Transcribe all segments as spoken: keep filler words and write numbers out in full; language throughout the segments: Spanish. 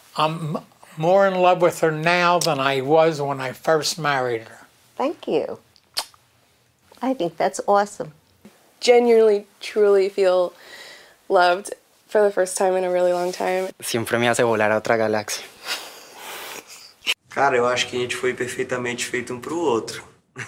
I'm more in love with her now than I was when I first married her. Thank you. I think that's awesome. Genuinely, truly feel loved for the first time in a really long time. Siempre me hace volar a otra galaxia. Cara, eu acho que a gente foi perfeitamente feito um pro outro.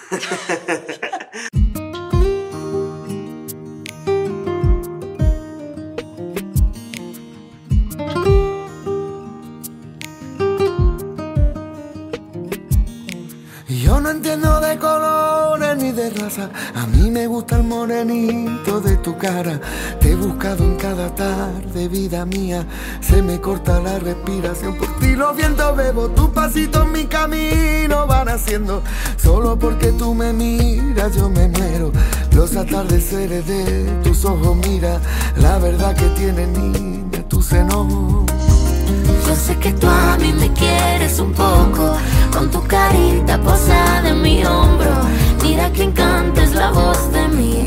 Yo no entiendo de colores ni de raza. A mí me gusta el morenito de tu cara. Te he buscado en cada tarde, vida mía. Se me corta la respiración. Por ti los vientos bebo. Tus pasitos en mi camino van haciendo. Solo porque tú me miras yo me muero. Los atardeceres de tus ojos, mira. La verdad que tiene, niña, tu seno. Yo sé que tú a mí me quieres un poco, con tu carita posada en mi hombro. Mira que encanta es la voz de mi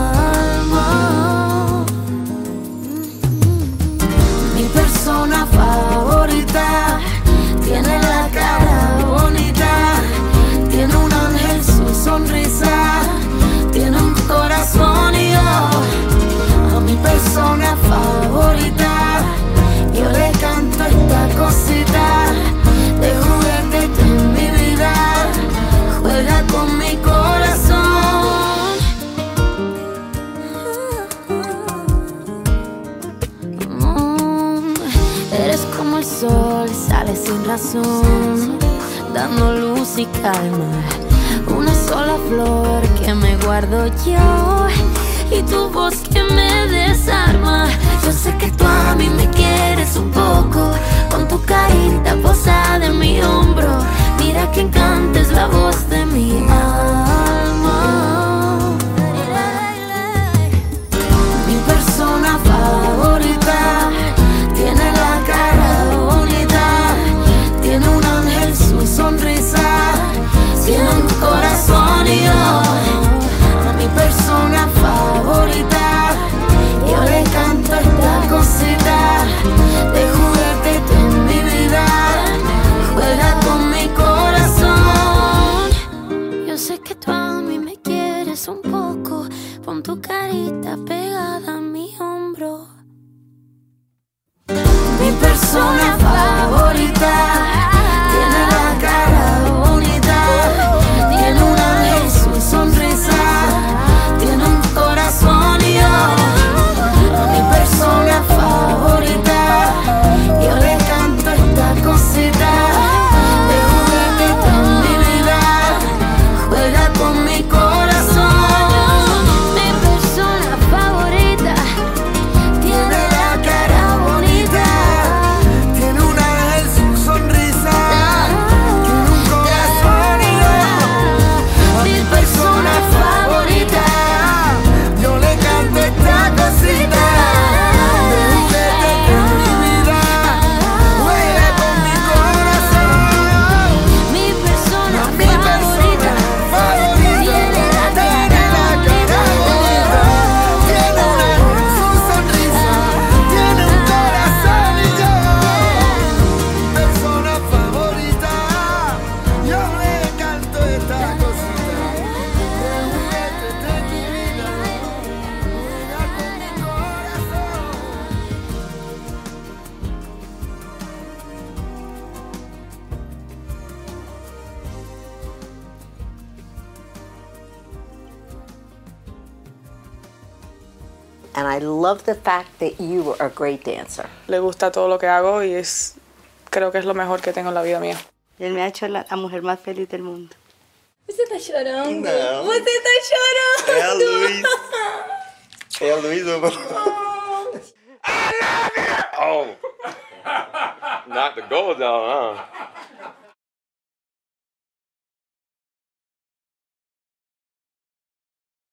alma. Mi persona favorita tiene la cara bonita, tiene un ángel su sonrisa, tiene un corazón y yo a mi persona favorita yo le canto esta cosita de juguete que en mi vida juega con mi corazón. Mm, eres como el sol, sale sin razón, dando luz y calma. Una sola flor que me guardo yo y tu voz que me desarma. Yo sé que tú a mí me quieres un poco, con tu carita posada en mi hombro. Mira que encanta es la voz de mi alma. Mi persona favorita tiene la cara bonita, tiene un ángel su sonrisa, tiene un corazón y yo a mi persona favorita yo le canto esta cosita de juguete que en mi vida juega con mi corazón. Yo sé que tú a mí me quieres un poco, pon tu carita pegada a mi hombro. Mi persona favorita tiene la cara bonita, tiene un ángel su sonrisa, tiene un corazón y yo mi persona favorita yo le canto esta cosita de juguete que en mi vida juega con mi corazón. Mi persona favorita tiene la cara bonita, tiene un ángel su sonrisa, tiene un corazón y yo mi persona favorita yo le canto esta cosita de juguete que en mi vida juega con mi corazón. mi persona Mi persona favorita tiene la cara bonita, tiene un ángel su sonrisa, tiene un corazón y yo mi persona favorita yo le canto esta cosita de juguete de mi vida juega con mi corazón. And I love the fact that you are a great dancer. Le gusta todo lo que hago y es, creo que es lo mejor que tengo en la vida mía. Él me ha hecho la, la mujer más feliz del mundo. ¿Usted está llorando? Não. ¿Usted está llorando? É a Luiz. É a Luiz. Oh, not the gold doll, huh?